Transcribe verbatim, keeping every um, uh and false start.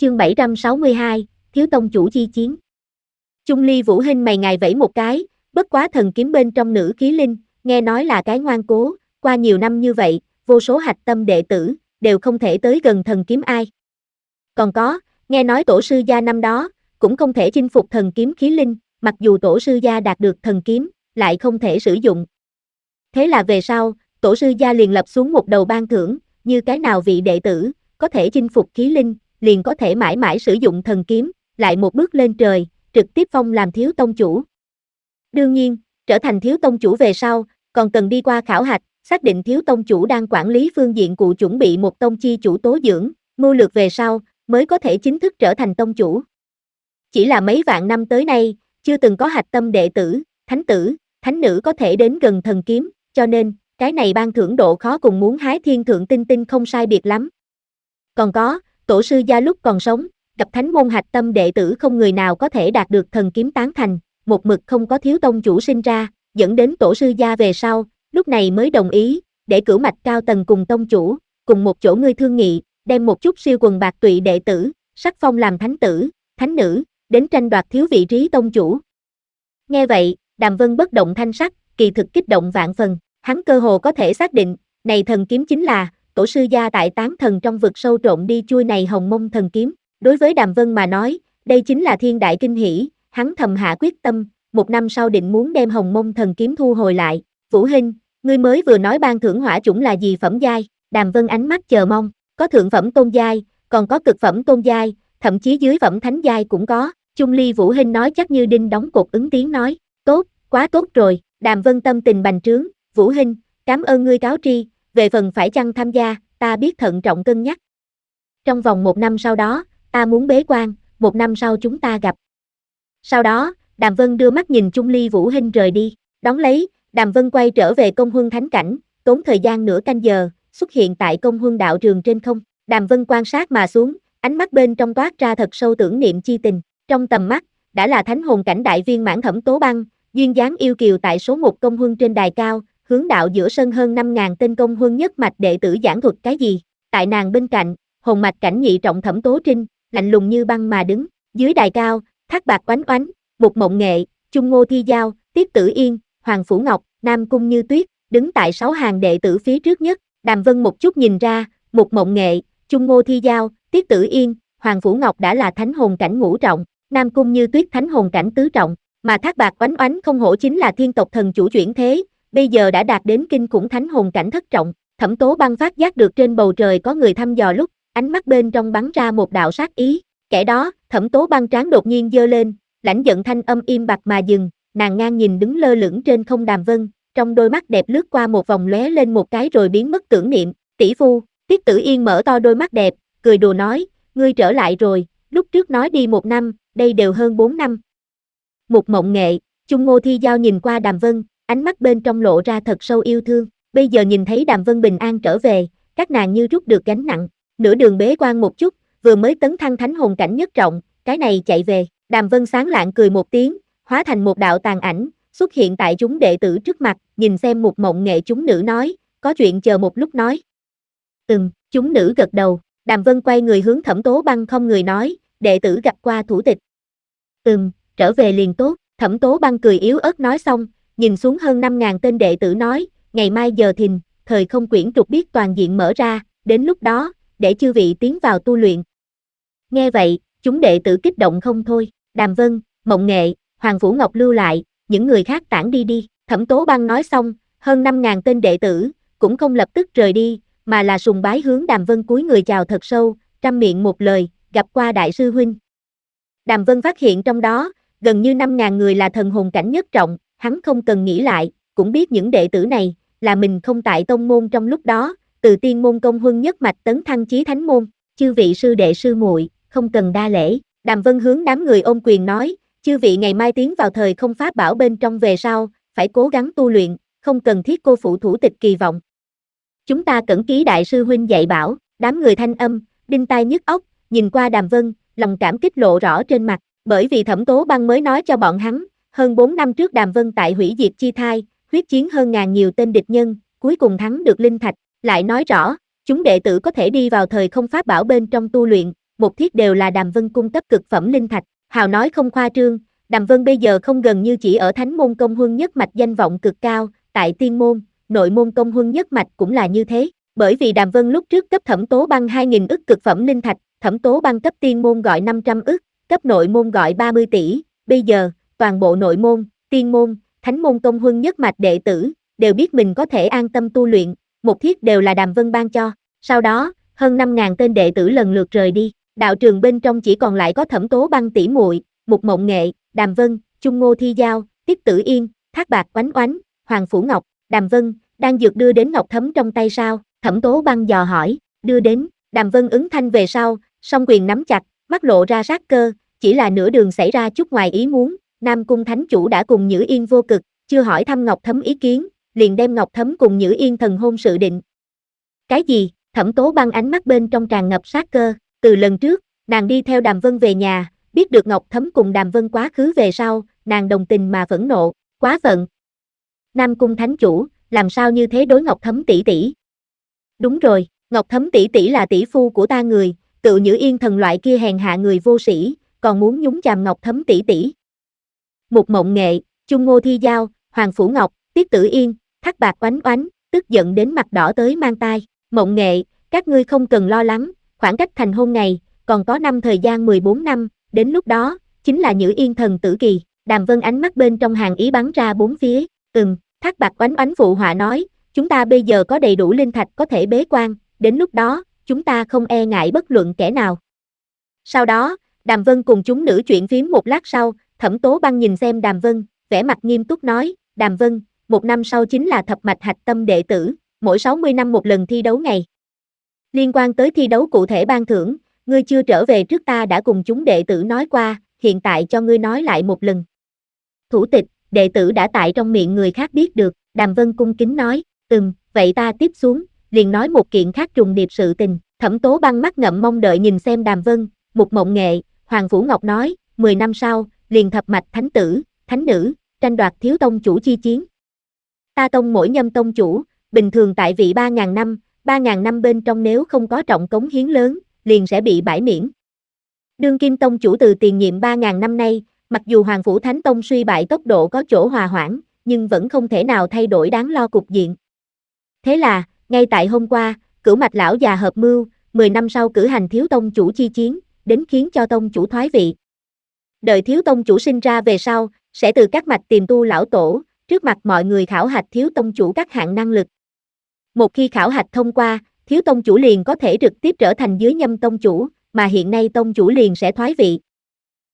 Chương bảy trăm sáu mươi hai, Thiếu tông chủ chi chiến. Chung Ly Vũ Hinh mày ngài vẫy một cái, bất quá thần kiếm bên trong nữ khí linh, nghe nói là cái ngoan cố, qua nhiều năm như vậy, vô số hạch tâm đệ tử, đều không thể tới gần thần kiếm ai. Còn có, nghe nói tổ sư gia năm đó, cũng không thể chinh phục thần kiếm khí linh, mặc dù tổ sư gia đạt được thần kiếm, lại không thể sử dụng. Thế là về sau, tổ sư gia liền lập xuống một đầu ban thưởng, như cái nào vị đệ tử, có thể chinh phục khí linh, liền có thể mãi mãi sử dụng thần kiếm, lại một bước lên trời, trực tiếp phong làm thiếu tông chủ. Đương nhiên, trở thành thiếu tông chủ về sau, còn cần đi qua khảo hạch, xác định thiếu tông chủ đang quản lý phương diện cụ chuẩn bị một tông chi chủ tố dưỡng, mưu lược về sau, mới có thể chính thức trở thành tông chủ. Chỉ là mấy vạn năm tới nay, chưa từng có hạch tâm đệ tử, thánh tử, thánh nữ có thể đến gần thần kiếm, cho nên, cái này ban thưởng độ khó cùng muốn hái thiên thượng tinh tinh không sai biệt lắm. Còn có, tổ sư gia lúc còn sống, gặp thánh môn hạch tâm đệ tử không người nào có thể đạt được thần kiếm tán thành, một mực không có thiếu tông chủ sinh ra, dẫn đến tổ sư gia về sau, lúc này mới đồng ý, để cửu mạch cao tầng cùng tông chủ, cùng một chỗ ngươi thương nghị, đem một chút siêu quần bạc tụy đệ tử, sắc phong làm thánh tử, thánh nữ, đến tranh đoạt thiếu vị trí tông chủ. Nghe vậy, Đàm Vân bất động thanh sắc, kỳ thực kích động vạn phần, hắn cơ hồ có thể xác định, này thần kiếm chính là, tổ sư gia tại tán thần trong vực sâu trộn đi chui này hồng mông thần kiếm. Đối với Đàm Vân mà nói, đây chính là thiên đại kinh hỷ, hắn thầm hạ quyết tâm, một năm sau định muốn đem hồng mông thần kiếm thu hồi lại. Vũ Hinh, ngươi mới vừa nói ban thưởng hỏa chủng là gì phẩm giai? Đàm Vân ánh mắt chờ mong, có thượng phẩm tôn giai, còn có cực phẩm tôn giai, thậm chí dưới phẩm thánh giai cũng có. Chung Ly Vũ Hinh nói chắc như đinh đóng cột ứng tiếng nói, tốt, quá tốt rồi. Đàm Vân tâm tình bành trướng, Vũ Hinh, cảm ơn ngươi cáo tri, về phần phải chăng tham gia, ta biết thận trọng cân nhắc. Trong vòng một năm sau đó, ta muốn bế quan, một năm sau chúng ta gặp. Sau đó, Đàm Vân đưa mắt nhìn Chung Ly Vũ Hinh rời đi, đón lấy, Đàm Vân quay trở về công huân thánh cảnh, tốn thời gian nửa canh giờ, xuất hiện tại công huân đạo trường trên không. Đàm Vân quan sát mà xuống, ánh mắt bên trong toát ra thật sâu tưởng niệm chi tình, trong tầm mắt, đã là thánh hồn cảnh đại viên mãn Thẩm Tố Băng, duyên dáng yêu kiều tại số một công huân trên đài cao, hướng đạo giữa sân hơn năm ngàn tên công huân nhất mạch đệ tử giảng thuật cái gì. Tại nàng bên cạnh, hồn mạch cảnh nhị trọng Thẩm Tố Trinh, lạnh lùng như băng mà đứng, dưới đài cao, Thác Bạc Oánh Oánh, Mục Mộng Nghệ, Chung Ngô Thi Giao, Tiết Tử Yên, Hoàng Phủ Ngọc, Nam Cung Như Tuyết, đứng tại sáu hàng đệ tử phía trước nhất. Đàm Vân một chút nhìn ra, Mục Mộng Nghệ, Chung Ngô Thi Giao, Tiết Tử Yên, Hoàng Phủ Ngọc đã là thánh hồn cảnh ngũ trọng, Nam Cung Như Tuyết thánh hồn cảnh tứ trọng, mà Thác Bạc Oánh Oánh không hổ chính là thiên tộc thần chủ chuyển thế, bây giờ đã đạt đến kinh khủng thánh hồn cảnh thất trọng. Thẩm Tố Băng phát giác được trên bầu trời có người thăm dò lúc, ánh mắt bên trong bắn ra một đạo sát ý, kẻ đó, Thẩm Tố Băng trán đột nhiên giơ lên, lãnh giận thanh âm im bặt mà dừng, nàng ngang nhìn đứng lơ lửng trên không Đàm Vân, trong đôi mắt đẹp lướt qua một vòng lóe lên một cái rồi biến mất tưởng niệm. Tỷ phu, Tiết Tử Yên mở to đôi mắt đẹp, cười đùa nói, ngươi trở lại rồi, lúc trước nói đi một năm, đây đều hơn bốn năm. Mục Mộng Nghệ, Chung Ngô Thi Giao nhìn qua Đàm Vân, ánh mắt bên trong lộ ra thật sâu yêu thương, bây giờ nhìn thấy Đàm Vân bình an trở về, các nàng như rút được gánh nặng, nửa đường bế quan một chút, vừa mới tấn thăng thánh hồn cảnh nhất trọng, cái này chạy về. Đàm Vân sáng lạng cười một tiếng, hóa thành một đạo tàn ảnh, xuất hiện tại chúng đệ tử trước mặt, nhìn xem Mục Mộng Nghệ chúng nữ nói, có chuyện chờ một lúc nói. Ừm, chúng nữ gật đầu, Đàm Vân quay người hướng Thẩm Tố Băng không người nói, đệ tử gặp qua thủ tịch. Ừm, trở về liền tốt, Thẩm Tố Băng cười yếu ớt nói xong, nhìn xuống hơn năm ngàn tên đệ tử nói, ngày mai giờ thìn, thời không quyển trục biết toàn diện mở ra, đến lúc đó, để chư vị tiến vào tu luyện. Nghe vậy, chúng đệ tử kích động không thôi, Đàm Vân, Mộng Nghệ, Hoàng Phủ Ngọc lưu lại, những người khác tản đi đi. Thẩm Tố Băng nói xong, hơn năm ngàn tên đệ tử, cũng không lập tức rời đi, mà là sùng bái hướng Đàm Vân cúi người chào thật sâu, trăm miệng một lời, gặp qua đại sư huynh. Đàm Vân phát hiện trong đó, gần như năm ngàn người là thần hồn cảnh nhất trọng, hắn không cần nghĩ lại, cũng biết những đệ tử này, là mình không tại tông môn trong lúc đó, từ tiên môn công huân nhất mạch tấn thăng chí thánh môn, chư vị sư đệ sư muội, không cần đa lễ. Đàm Vân hướng đám người ôm quyền nói, chư vị ngày mai tiến vào thời không pháp bảo bên trong về sau, phải cố gắng tu luyện, không cần thiết cô phụ thủ tịch kỳ vọng. Chúng ta cẩn ký đại sư huynh dạy bảo, đám người thanh âm, đinh tai nhức óc, nhìn qua Đàm Vân, lòng cảm kích lộ rõ trên mặt, bởi vì Thẩm Tố Băng mới nói cho bọn hắn, hơn bốn năm trước Đàm Vân tại hủy diệt chi thai, huyết chiến hơn ngàn nhiều tên địch nhân, cuối cùng thắng được linh thạch, lại nói rõ, chúng đệ tử có thể đi vào thời không pháp bảo bên trong tu luyện, một thiết đều là Đàm Vân cung cấp cực phẩm linh thạch. Hào nói không khoa trương, Đàm Vân bây giờ không gần như chỉ ở thánh môn công huân nhất mạch danh vọng cực cao, tại tiên môn, nội môn công huân nhất mạch cũng là như thế. Bởi vì Đàm Vân lúc trước cấp Thẩm Tố Băng hai nghìn ức cực phẩm linh thạch, Thẩm Tố Băng cấp tiên môn gọi năm trăm ức, cấp nội môn gọi ba mươi tỷ, bây giờ, toàn bộ nội môn, tiên môn, thánh môn công huân nhất mạch đệ tử, đều biết mình có thể an tâm tu luyện, một thiết đều là Đàm Vân ban cho. Sau đó, hơn năm nghìn tên đệ tử lần lượt rời đi, đạo trường bên trong chỉ còn lại có Thẩm Tố Băng tỷ muội, Mục Mộng Nghệ, Đàm Vân, Chung Ngô Thi Giao, Tiết Tử Yên, Thác Bạc Oánh Oánh, Hoàng Phủ Ngọc. Đàm Vân, đang dược đưa đến ngọc thấm trong tay sao? Thẩm Tố Băng dò hỏi, đưa đến, Đàm Vân ứng thanh về sau, song quyền nắm chặt, mắt lộ ra sát cơ, chỉ là nửa đường xảy ra chút ngoài ý muốn, Nam Cung Thánh Chủ đã cùng Nhữ Yên vô cực, chưa hỏi thăm Ngọc Thấm ý kiến, liền đem Ngọc Thấm cùng Nhữ Yên thần hôn sự định. Cái gì? Thẩm Tố Băng ánh mắt bên trong tràn ngập sát cơ, từ lần trước, nàng đi theo Đàm Vân về nhà, biết được Ngọc Thấm cùng Đàm Vân quá khứ về sau, nàng đồng tình mà phẫn nộ, quá phận. Nam Cung Thánh Chủ, làm sao như thế đối Ngọc Thấm tỷ tỷ? Đúng rồi, Ngọc Thấm tỷ tỷ là tỷ phu của ta người, tự Nhữ Yên thần loại kia hèn hạ người vô sĩ, còn muốn nhúng chàm Ngọc Thấm tỷ tỷ. Mục Mộng Nghệ, Chung Ngô Thi Giao, Hoàng Phủ Ngọc, Tiết Tử Yên, Thác Bạc Oánh Oánh, tức giận đến mặt đỏ tới mang tai. Mộng Nghệ, các ngươi không cần lo lắng, khoảng cách thành hôn ngày, còn có năm thời gian mười bốn năm, đến lúc đó, chính là Nhữ Yên thần tử kỳ. Đàm Vân ánh mắt bên trong hàng ý bắn ra bốn phía, ừm, Thác Bạc Oánh Oánh phụ họa nói, chúng ta bây giờ có đầy đủ linh thạch có thể bế quan, đến lúc đó, chúng ta không e ngại bất luận kẻ nào. Sau đó, Đàm Vân cùng chúng nữ chuyện phím một lát sau, Thẩm Tố Băng nhìn xem Đàm Vân, vẻ mặt nghiêm túc nói, Đàm Vân, một năm sau chính là thập mạch hạch tâm đệ tử, mỗi sáu mươi năm một lần thi đấu ngày. Liên quan tới thi đấu cụ thể ban thưởng, ngươi chưa trở về trước ta đã cùng chúng đệ tử nói qua, hiện tại cho ngươi nói lại một lần. Thủ tịch, đệ tử đã tại trong miệng người khác biết được, Đàm Vân cung kính nói, ừm, vậy ta tiếp xuống, liền nói một kiện khác trùng điệp sự tình. Thẩm Tố Băng mắt ngậm mong đợi nhìn xem Đàm Vân, Mục Mộng Nghệ, Hoàng Phủ Ngọc nói, mười năm sau, liền thập mạch thánh tử, thánh nữ, tranh đoạt thiếu tông chủ chi chiến. Ta tông mỗi nhâm tông chủ, bình thường tại vị ba nghìn năm, ba nghìn năm bên trong nếu không có trọng cống hiến lớn, liền sẽ bị bãi miễn. Đương kim tông chủ từ tiền nhiệm ba nghìn năm nay, mặc dù Hoàng Phủ Thánh Tông suy bại tốc độ có chỗ hòa hoãn, nhưng vẫn không thể nào thay đổi đáng lo cục diện. Thế là, ngay tại hôm qua, Cửu Mạch lão già hợp mưu, mười năm sau cử hành thiếu tông chủ chi chiến, đến khiến cho tông chủ thoái vị. Đợi thiếu tông chủ sinh ra về sau, sẽ từ các mạch tìm tu lão tổ, trước mặt mọi người khảo hạch thiếu tông chủ các hạng năng lực. Một khi khảo hạch thông qua, thiếu tông chủ liền có thể trực tiếp trở thành dưới nhâm tông chủ, mà hiện nay tông chủ liền sẽ thoái vị,